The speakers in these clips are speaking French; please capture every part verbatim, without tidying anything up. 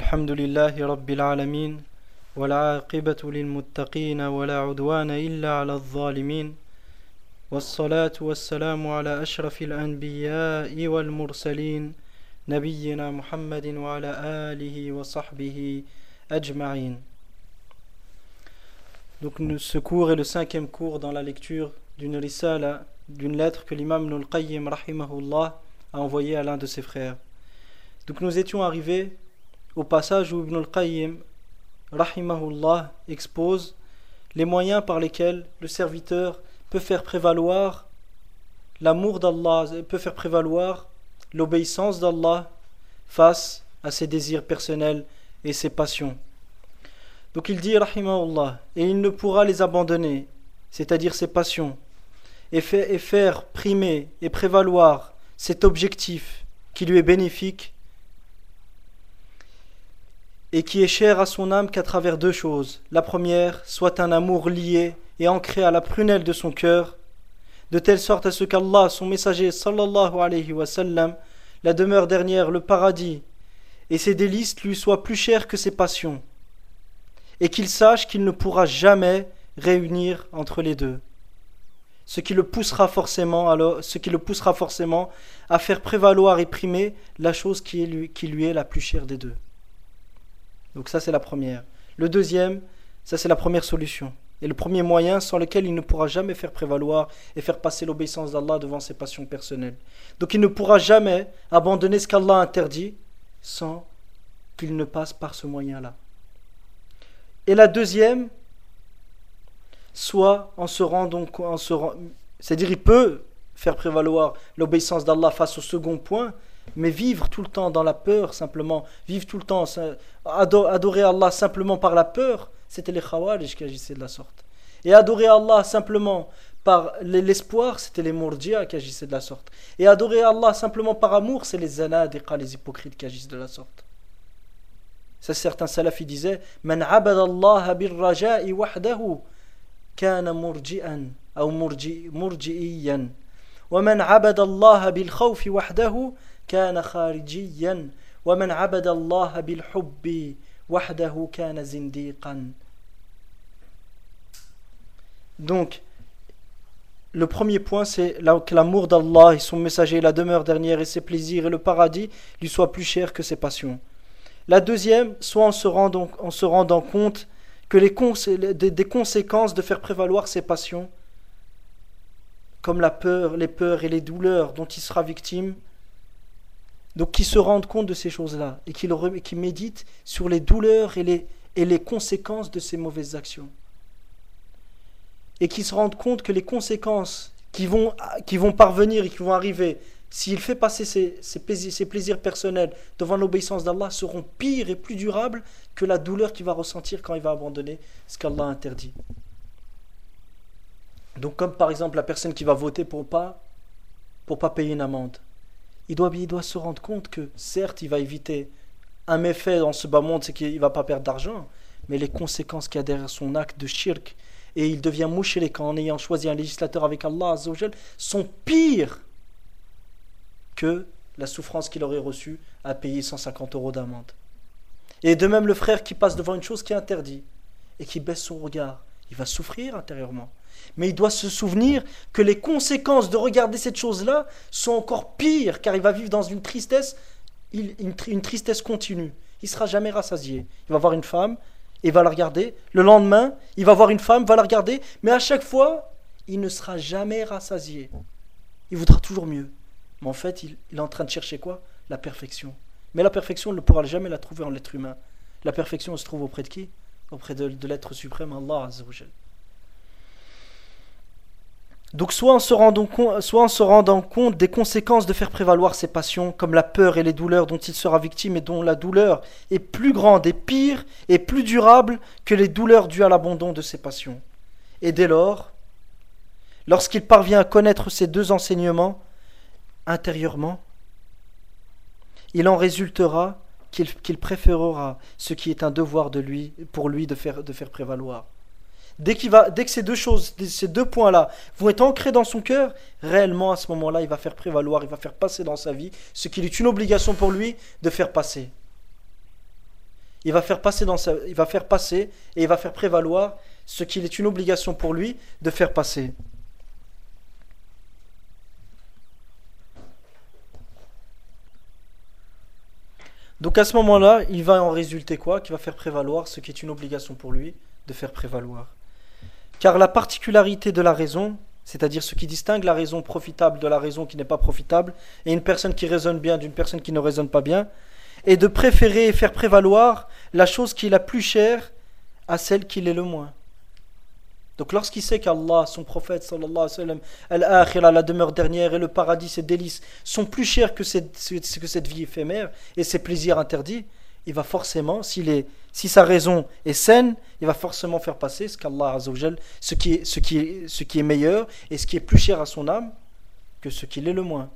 الحمد لله رب العالمين والعاقبة للمتقين ولا عدوان إلا على الظالمين والصلاة والسلام على أشرف الأنبياء والمرسلين نبينا محمد وعلى آله وصحبه أجمعين. Donc ce cours est le cinquième cours dans la lecture d'une risala, d'une lettre que l'imam Ibn al-Qayyim rahimahullah a envoyée à l'un de ses frères. Donc nous étions arrivés au passage où Ibn al-Qayyim rahimahullah expose les moyens par lesquels le serviteur peut faire prévaloir l'amour d'Allah, peut faire prévaloir l'obéissance d'Allah face à ses désirs personnels et ses passions. Donc il dit rahimahullah, et il ne pourra les abandonner, c'est-à-dire ses passions, et, fait, et faire primer et prévaloir cet objectif qui lui est bénéfique et qui est cher à son âme qu'à travers deux choses. La première, soit un amour lié et ancré à la prunelle de son cœur, de telle sorte à ce qu'Allah, son messager sallallahu alayhi wa sallam, la demeure dernière, le paradis, et ses délices lui soient plus chers que ses passions, et qu'il sache qu'il ne pourra jamais réunir entre les deux. Ce qui le poussera forcément, alors, ce qui le poussera forcément à faire prévaloir et primer la chose qui, est lui, qui lui est la plus chère des deux. Donc ça c'est la première. Le deuxième, ça c'est la première solution. Et le premier moyen sans lequel il ne pourra jamais faire prévaloir et faire passer l'obéissance d'Allah devant ses passions personnelles. Donc il ne pourra jamais abandonner ce qu'Allah interdit sans qu'il ne passe par ce moyen-là. Et la deuxième, soit en se rendant, en se rend, c'est-à-dire il peut faire prévaloir l'obéissance d'Allah face au second point, mais vivre tout le temps dans la peur, simplement, vivre tout le temps, adorer Allah simplement par la peur, c'était les Khawarij qui agissaient de la sorte. Et adorer Allah simplement par l'espoir, c'était les Murji'a qui agissaient de la sorte. Et adorer Allah simplement par amour, c'est les Zanadiqa, les hypocrites qui agissent de la sorte. Ça, certains salafis disaient Man abada Allah bir raja'i wahdahu kana murji'an ou murji'iyan wa man abada Allah bil khawfi wahdahu kana kharijiyan wa man abada Allah bil hubbi wahdahu kana zindiqan. Donc le premier point, c'est que l'amour d'Allah et son messager, la demeure dernière et ses plaisirs et le paradis lui soient plus chers que ses passions. La deuxième, soit en se rendant, en se rendant compte que les cons, des, des conséquences de faire prévaloir ses passions, comme la peur, les peurs et les douleurs dont il sera victime, donc qu'il se rende compte de ces choses-là et qu'il, qu'il médite sur les douleurs et les, et les conséquences de ces mauvaises actions. Et qu'il se rende compte que les conséquences qui vont, qui vont parvenir et qui vont arriver s'il fait passer ses, ses, plaisirs, ses plaisirs personnels devant l'obéissance d'Allah seront pires et plus durables que la douleur qu'il va ressentir quand il va abandonner ce qu'Allah interdit. Donc comme par exemple la personne qui va voter pour pas, pour pas payer une amende. Il doit, il doit se rendre compte que certes il va éviter un méfait dans ce bas monde, c'est qu'il ne va pas perdre d'argent, mais les conséquences qu'il y a derrière son acte de shirk, et il devient mouchrik en ayant choisi un législateur avec Allah Azza wa Jal, sont pires que la souffrance qu'il aurait reçue à payer cent cinquante euros d'amende. Et de même le frère qui passe devant une chose qui est interdite et qui baisse son regard, il va souffrir intérieurement. Mais il doit se souvenir que les conséquences de regarder cette chose-là sont encore pires, car il va vivre dans une tristesse, une, une tristesse continue. Il ne sera jamais rassasié. Il va voir une femme et va la regarder. Le lendemain, il va voir une femme, va la regarder, mais à chaque fois, il ne sera jamais rassasié. Il voudra toujours mieux. Mais en fait, il, il est en train de chercher quoi? La perfection. Mais la perfection, on ne pourra jamais la trouver en l'être humain. La perfection, elle se trouve auprès de qui? Auprès de, de l'être suprême, Allah Azza wa Jal. Donc soit en, se rendant compte, soit en se rendant compte des conséquences de faire prévaloir ses passions, comme la peur et les douleurs dont il sera victime et dont la douleur est plus grande et pire et plus durable que les douleurs dues à l'abandon de ses passions. Et dès lors, lorsqu'il parvient à connaître ces deux enseignements, intérieurement, il en résultera qu'il, qu'il préférera ce qui est un devoir de lui, pour lui de faire, de faire prévaloir. Dès, qu'il va, dès que ces deux choses, ces deux points-là vont être ancrés dans son cœur, réellement à ce moment-là, il va faire prévaloir, il va faire passer dans sa vie ce qu'il est une obligation pour lui de faire passer. il va faire passer, dans sa, il va faire passer et il va faire prévaloir ce qu'il est une obligation pour lui de faire passer. Donc à ce moment-là, il va en résulter quoi? Qu'il va faire prévaloir ce qui est une obligation pour lui de faire prévaloir. Car la particularité de la raison, c'est-à-dire ce qui distingue la raison profitable de la raison qui n'est pas profitable, et une personne qui raisonne bien d'une personne qui ne raisonne pas bien, est de préférer et faire prévaloir la chose qui est la plus chère à celle qui l'est le moins. Donc lorsqu'il sait qu'Allah, son prophète, sallallahu alayhi wa sallam, al-akhira, la demeure dernière, et le paradis, ses délices, sont plus chers que cette, que cette vie éphémère et ses plaisirs interdits, il va forcément, s'il est, si sa raison est saine, il va forcément faire passer ce qu'Allah Azza wa Jal, ce qui est, ce qui est, ce qui est meilleur et ce qui est plus cher à son âme que ce qui l'est le moins.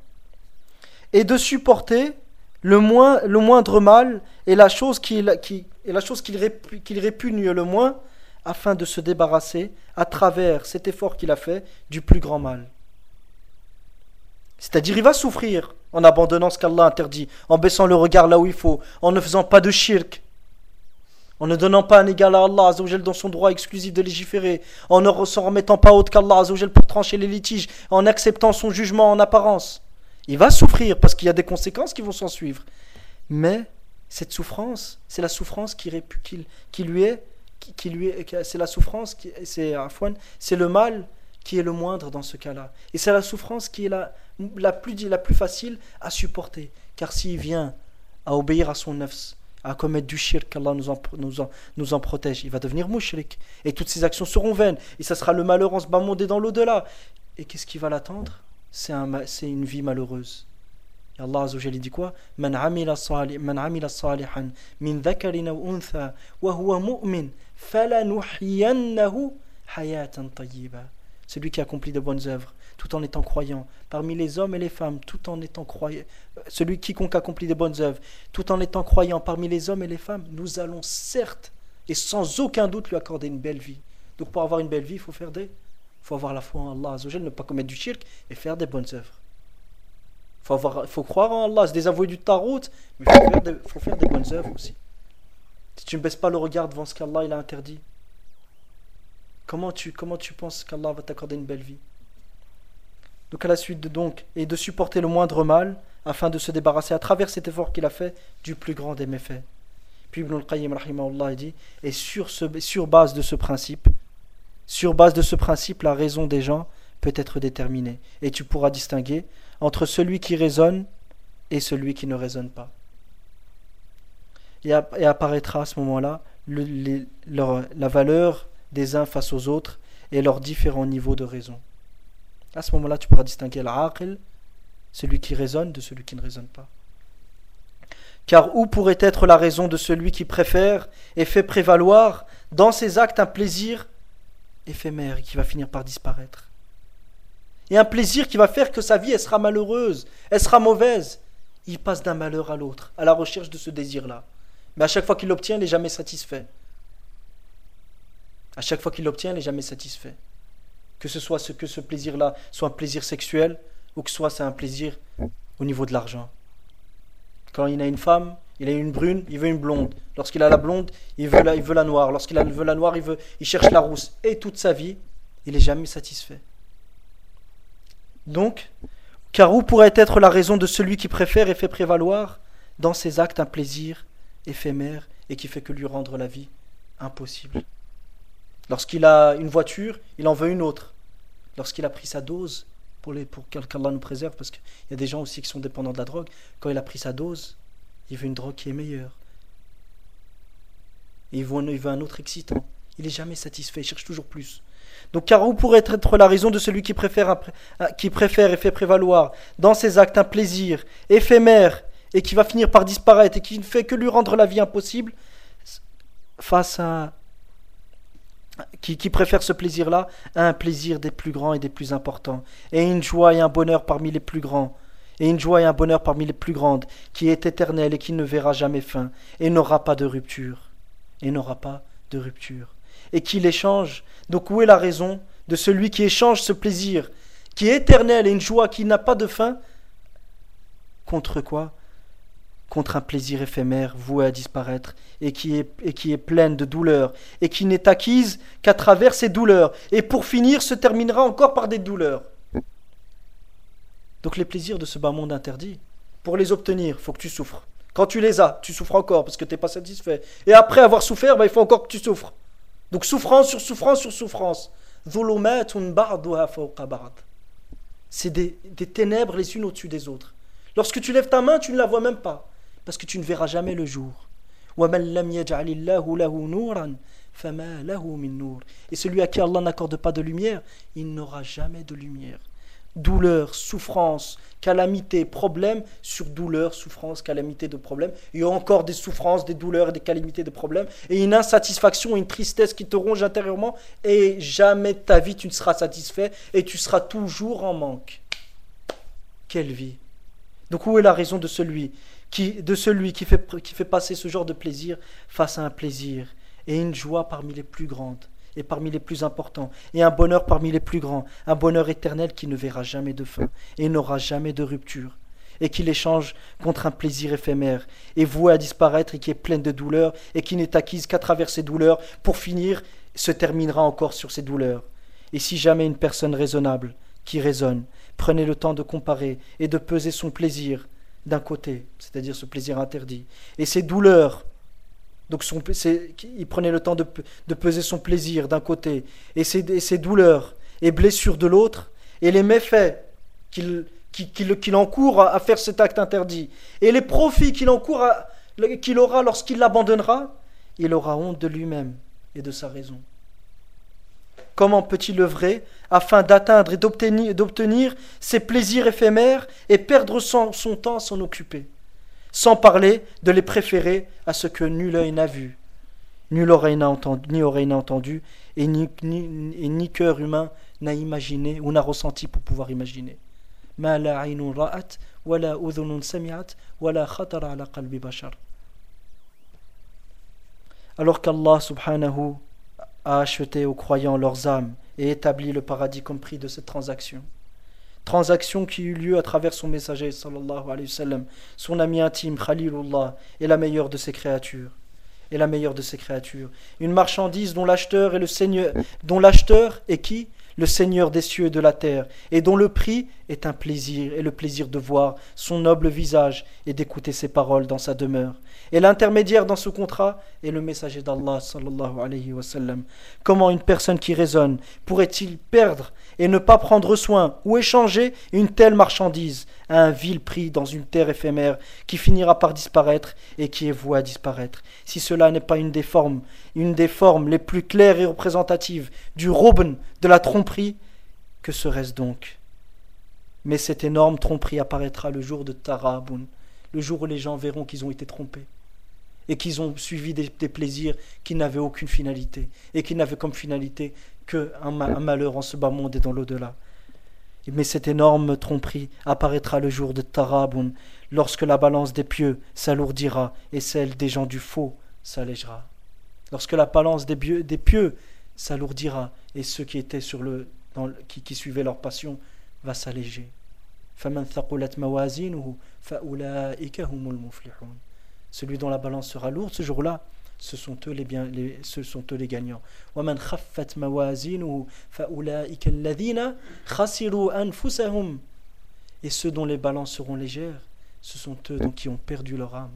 Et de supporter le, moins, le moindre mal et la chose qu'il, qui, et la chose qu'il, répu, qu'il répugne le moins, afin de se débarrasser, à travers cet effort qu'il a fait, du plus grand mal. C'est-à-dire, il va souffrir en abandonnant ce qu'Allah interdit, en baissant le regard là où il faut, en ne faisant pas de shirk, en ne donnant pas un égal à Allah Azza wa Jal dans son droit exclusif de légiférer, en ne s'en remettant pas autre qu'Allah Azza wa Jal pour trancher les litiges, en acceptant son jugement en apparence. Il va souffrir parce qu'il y a des conséquences qui vont s'en suivre. Mais cette souffrance, c'est la souffrance qui, qui, qui lui est Qui lui est, c'est la souffrance, qui, c'est, c'est le mal qui est le moindre dans ce cas-là. Et c'est la souffrance qui est la, la, plus, la plus facile à supporter. Car s'il vient à obéir à son nafs, à commettre du shirk, qu'Allah nous en, nous, en, nous en protège, il va devenir mushrik. Et toutes ses actions seront vaines. Et ça sera le malheur en ce bas monde et dans l'au-delà. Et qu'est-ce qui va l'attendre? C'est, un, c'est une vie malheureuse. Et Allah Azza wa Jalla dit quoi? Man amila salih, man amila salihan min dhakarin aw untha wa huwa mu'min falanuhyiyannahu hayatan tayyiba. Celui qui accomplit de bonnes œuvres tout en étant croyant parmi les hommes et les femmes, tout en étant croyant, celui quiconque accomplit de bonnes œuvres tout en étant croyant parmi les hommes et les femmes, nous allons certes et sans aucun doute lui accorder une belle vie. Donc pour avoir une belle vie, il faut faire des il faut avoir la foi en Allah Azza wa Jalla, ne pas commettre du shirk et faire des bonnes œuvres. Il faut, avoir, faut croire en Allah, se désavouer du tarot, mais il faut faire, des, faut faire des bonnes œuvres aussi. Si tu ne baisses pas le regard devant ce qu'Allah il a interdit, comment tu, comment tu penses qu'Allah va t'accorder une belle vie? Donc à la suite de donc, et de supporter le moindre mal, afin de se débarrasser à travers cet effort qu'il a fait du plus grand des méfaits. Puis Ibn al-Qayyim rahimahullah dit, et sur, ce, sur base de ce principe, sur base de ce principe, la raison des gens peut être déterminée. Et tu pourras distinguer entre celui qui raisonne et celui qui ne raisonne pas. Et, et apparaîtra à ce moment-là le, les, leur, la valeur des uns face aux autres et leurs différents niveaux de raison. À ce moment-là, tu pourras distinguer l'aqil, celui qui raisonne, de celui qui ne raisonne pas. Car où pourrait être la raison de celui qui préfère et fait prévaloir dans ses actes un plaisir éphémère et qui va finir par disparaître? Et un plaisir qui va faire que sa vie, elle sera malheureuse, elle sera mauvaise. Il passe d'un malheur à l'autre, à la recherche de ce désir-là. Mais à chaque fois qu'il l'obtient, il n'est jamais satisfait. À chaque fois qu'il l'obtient, il n'est jamais satisfait. Que ce soit ce, que ce plaisir-là soit un plaisir sexuel, ou que ce soit c'est un plaisir au niveau de l'argent. Quand il a une femme, il a une brune, il veut une blonde. Lorsqu'il a la blonde, il veut la, il veut la noire. Lorsqu'il a, veut la noire, il, veut, il cherche la rousse. Et toute sa vie, il n'est jamais satisfait. Donc, car où pourrait être la raison de celui qui préfère et fait prévaloir dans ses actes un plaisir éphémère et qui fait que lui rendre la vie impossible? Lorsqu'il a une voiture, il en veut une autre. Lorsqu'il a pris sa dose, pour, les, pour qu'Allah nous préserve, parce qu'il y a des gens aussi qui sont dépendants de la drogue, quand il a pris sa dose, il veut une drogue qui est meilleure. Et il veut, il veut un autre excitant. Il n'est jamais satisfait, il cherche toujours plus. Donc, car où pourrait être la raison de celui qui préfère, un, qui préfère et fait prévaloir dans ses actes un plaisir éphémère et qui va finir par disparaître et qui ne fait que lui rendre la vie impossible, face à qui, qui préfère ce plaisir-là à un plaisir des plus grands et des plus importants, et une joie et un bonheur parmi les plus grands, et une joie et un bonheur parmi les plus grandes, qui est éternelle et qui ne verra jamais fin, et n'aura pas de rupture, et n'aura pas de rupture, et qui l'échange. Donc où est la raison de celui qui échange ce plaisir, qui est éternel et une joie qui n'a pas de fin, contre quoi? contre un plaisir éphémère voué à disparaître et qui est, et qui est pleine de douleurs et qui n'est acquise qu'à travers ces douleurs et pour finir se terminera encore par des douleurs. Donc les plaisirs de ce bas monde interdit, pour les obtenir, il faut que tu souffres. Quand tu les as, tu souffres encore parce que tu n'es pas satisfait. Et après avoir souffert, bah, il faut encore que tu souffres. Donc souffrance sur souffrance sur souffrance. C'est des, des ténèbres les unes au-dessus des autres. Lorsque tu lèves ta main, tu ne la vois même pas. Parce que tu ne verras jamais le jour. Et celui à qui Allah n'accorde pas de lumière, il n'aura jamais de lumière. Douleur, souffrance, calamité, problème sur douleur, souffrance, calamité, de problème. Il y a encore des souffrances, des douleurs et des calamités de problèmes. Et une insatisfaction, une tristesse qui te ronge intérieurement. Et jamais de ta vie tu ne seras satisfait et tu seras toujours en manque. Quelle vie! Donc où est la raison de celui qui, de celui qui, fait, qui fait passer ce genre de plaisir face à un plaisir et une joie parmi les plus grandes et parmi les plus importants et un bonheur parmi les plus grands, un bonheur éternel qui ne verra jamais de fin et n'aura jamais de rupture et qui l'échange contre un plaisir éphémère et voué à disparaître et qui est pleine de douleurs et qui n'est acquise qu'à travers ces douleurs pour finir se terminera encore sur ces douleurs. Et si jamais une personne raisonnable qui raisonne, prenez le temps de comparer et de peser son plaisir d'un côté, c'est-à-dire ce plaisir interdit, et ses douleurs, donc son, c'est, il prenait le temps de, de peser son plaisir d'un côté, et ses, et ses douleurs et blessures de l'autre, et les méfaits qu'il, qu'il, qu'il encourt à, à faire cet acte interdit, et les profits qu'il, encourt à, qu'il aura lorsqu'il l'abandonnera, il aura honte de lui-même et de sa raison. Comment peut-il œuvrer afin d'atteindre et d'obtenir, d'obtenir ces plaisirs éphémères et perdre son, son temps à s'en occuper, sans parler de les préférer à ce que nul œil n'a vu, nul oreille n'a entendu, ni oreille n'a entendu, et ni, ni, et ni cœur humain n'a imaginé ou n'a ressenti pour pouvoir imaginer. Ma la aynun ra'at, wa la udhunun sami'at, wa la khatara ala qalbi bashar. Alors qu'Allah subhanahu a acheté aux croyants leurs âmes et établi le paradis comme prix de cette transaction. Transaction qui eut lieu à travers son messager sallallahu alayhi wa sallam, son ami intime Khalilullah et la meilleure de ses créatures. Et la meilleure de ses créatures. Une marchandise dont l'acheteur est le Seigneur, dont l'acheteur est qui? Le Seigneur des cieux et de la terre, et dont le prix est un plaisir, et le plaisir de voir son noble visage et d'écouter ses paroles dans sa demeure. Et l'intermédiaire dans ce contrat est le messager d'Allah sallallahu alayhi wa sallam. Comment une personne qui raisonne pourrait-il perdre et ne pas prendre soin ou échanger une telle marchandise à un vil prix dans une terre éphémère qui finira par disparaître et qui est vouée à disparaître? Si cela n'est pas une des formes, une des formes les plus claires et représentatives du robn, de la tromperie, que serait-ce donc? Mais cette énorme tromperie apparaîtra le jour de Taraboun, le jour où les gens verront qu'ils ont été trompés et qu'ils ont suivi des, des plaisirs qui n'avaient aucune finalité et qui n'avaient comme finalité qu'un un malheur en ce bas monde et dans l'au-delà. Mais cette énorme tromperie apparaîtra le jour de Taraboun, lorsque la balance des pieux s'alourdira et celle des gens du faux s'allégera. Lorsque la balance des pieux, des pieux s'alourdira et ceux qui étaient sur le, dans le qui, qui suivaient leur passion va s'alléger. فَمَنْ ثَقُلَتْ مَوَازِينُهُ فَأُولَٰئِكَ هُمُ الْمُفْلِحُونَ. Celui dont la balance sera lourde ce jour-là, ce sont eux les, bien, les, ce sont eux les gagnants. وَمَنْ خَفَّتْ مَوَازِينُهُ فَأُولَٰئِكَ الَّذِينَ خَسِرُوا أَنفُسَهُمْ. Et ceux dont les balances seront légères, ce sont eux donc, qui ont perdu leur âme.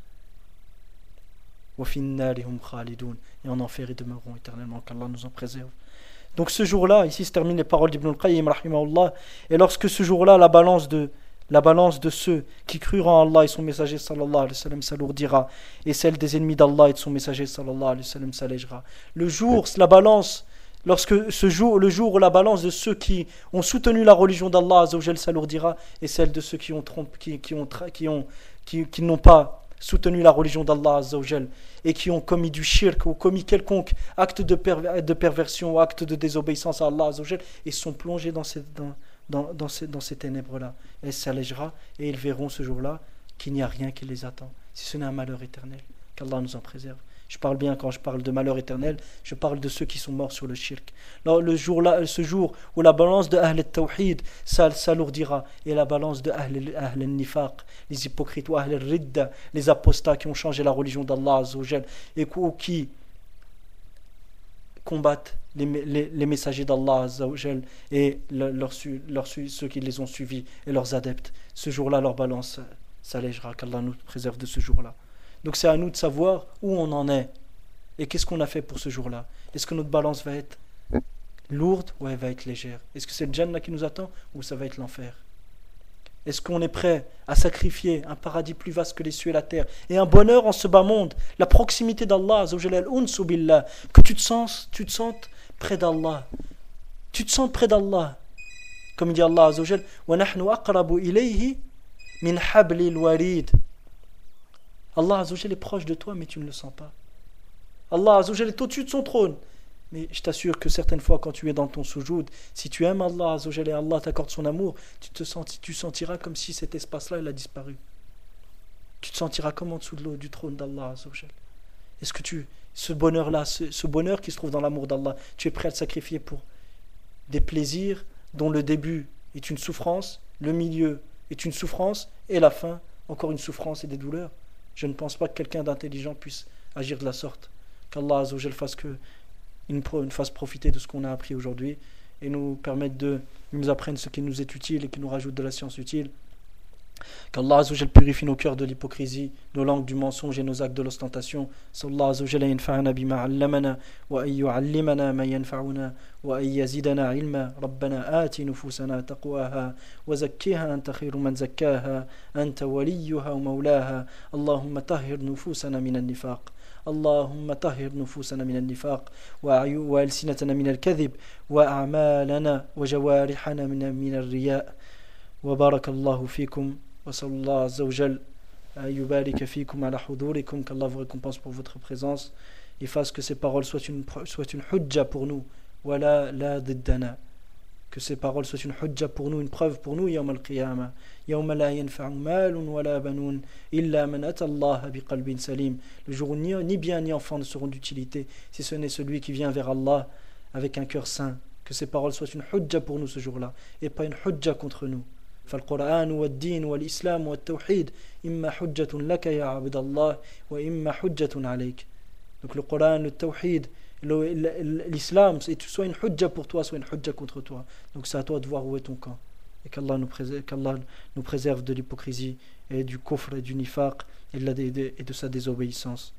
وَفِي النَّارِ هُمْ خَالِدُونَ. Et en enfer ils demeureront éternellement, qu'Allah nous en préserve. Donc ce jour-là, ici se terminent les paroles d'Ibn al-Qayyim rahimahullah, et lorsque ce jour-là la balance de la balance de ceux qui crurent en Allah et son messager sallallahu alayhi wa sallam s'alourdira, et celle des ennemis d'Allah et de son messager sallallahu alayhi wa sallam s'allégera. Le jour, la balance, lorsque ce jour, le jour où la balance de ceux qui ont soutenu la religion d'Allah azza wa jal s'alourdira, et celle de ceux qui ont trompé, qui, qui ont qui ont qui, qui n'ont pas soutenu la religion d'Allah azza wa jal et qui ont commis du shirk ou commis quelconque acte de, perver, de perversion ou acte de désobéissance à Allah azza wa jal et sont plongés dans ces, dans, dans, dans ces, dans ces ténèbres-là. Elle s'allégera et ils verront ce jour-là qu'il n'y a rien qui les attend, si ce n'est un malheur éternel. Qu'Allah nous en préserve. Je parle bien quand je parle de malheur éternel, je parle de ceux qui sont morts sur le shirk. Alors, le jour là, ce jour où la balance de Ahl al-Tawhid s'alourdira et la balance de Ahl al-Nifaq, les hypocrites ou Ahl al-Ridda, les apostats qui ont changé la religion d'Allah Azza wa Jal et qui combattent les, les, les messagers d'Allah Azza wa Jal et leur, leur, leur, ceux qui les ont suivis et leurs adeptes. Ce jour-là, leur balance s'allégera, qu'Allah nous préserve de ce jour-là. Donc c'est à nous de savoir où on en est et qu'est-ce qu'on a fait pour ce jour-là. Est-ce que notre balance va être lourde ou elle va être légère? Est-ce que c'est le Jannah qui nous attend ou ça va être l'enfer? Est-ce qu'on est prêt à sacrifier un paradis plus vaste que les cieux et la terre et un bonheur en ce bas monde, la proximité d'Allah, que tu te sens, tu te sentes près d'Allah, tu te sens près d'Allah, comme dit Allah Azza wa Jal, wa nahnu aqrabu ilayhi min hablil warid. Allah Azza wa Jal est proche de toi mais tu ne le sens pas. Allah Azza wa Jal est au-dessus de son trône. Mais je t'assure que certaines fois quand tu es dans ton soujoud, si tu aimes Allah Azza wa Jal et Allah t'accorde son amour, tu te sens, tu sentiras comme si cet espace-là il a disparu. Tu te sentiras comme en dessous de l'eau du trône d'Allah Azza wa Jal. Est-ce que tu, ce bonheur-là, ce, ce bonheur qui se trouve dans l'amour d'Allah, tu es prêt à le sacrifier pour des plaisirs dont le début est une souffrance, le milieu est une souffrance et la fin encore une souffrance et des douleurs? Je ne pense pas que quelqu'un d'intelligent puisse agir de la sorte. Qu'Allah Azza wa Jal fasse que il nous fasse profiter de ce qu'on a appris aujourd'hui et nous permette de nous apprendre ce qui nous est utile et qui nous rajoute de la science utile. Qu'Allah Azza wa Jal purifie nos cœurs de l'hypocrisie, nos langues du mensonge et nos actes de l'ostentation. Sallallahu Azza wa Jal yanfa'ana bima 'allamana wa ay yu'allimana ma yanfa'una wa ay yazidana 'ilma. Rabbana ati nufusana taqwaha wa zakkiha anta khayru man zakkaha anta waliyuha wa mawlaha. Allahumma tahhir nufusana min an-nifaq. اللهم طهر نفوسنا من النفاق وألسنتنا من الكذب وأعمالنا وجوارحنا من من الرياء وبارك الله فيكم وصلى الله عز وجل أن يبارك فيكم على حضوركم qu'Allah vous récompense pour votre présence et fasse que ces paroles soient une soient une hujja pour nous ولا لا ضدنا que ces paroles soient une hujja pour nous, une preuve pour nous يوم القيامة يوم لا ينفع مال ولا بنون إلا من أتى الله بقلب سليم. Le jour où ni, ni bien ni enfant ne seront d'utilité si ce n'est celui qui vient vers Allah avec un cœur saint. Que ces paroles soient une hujja pour nous ce jour-là et pas une hujja contre nous. فالقرآن والدين والإسلام والتوحيد إما حجة لك يا عبد الله وإما حجة عليك. Donc le Coran, le Tawhid, l'islam, c'est soit une hujja pour toi, soit une hujja contre toi. Donc c'est à toi de voir où est ton camp. Et qu'Allah nous préserve, qu'Allah nous préserve de l'hypocrisie et du kufr et du nifaq et de, la, de, et de sa désobéissance.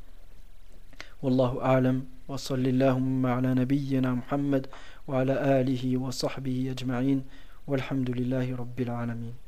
Wallahu a'lam wa sallallahu ala nabiyyina Muhammad wa ala alihi wa sahbihi ajma'in walhamdulillahi rabbil alamin.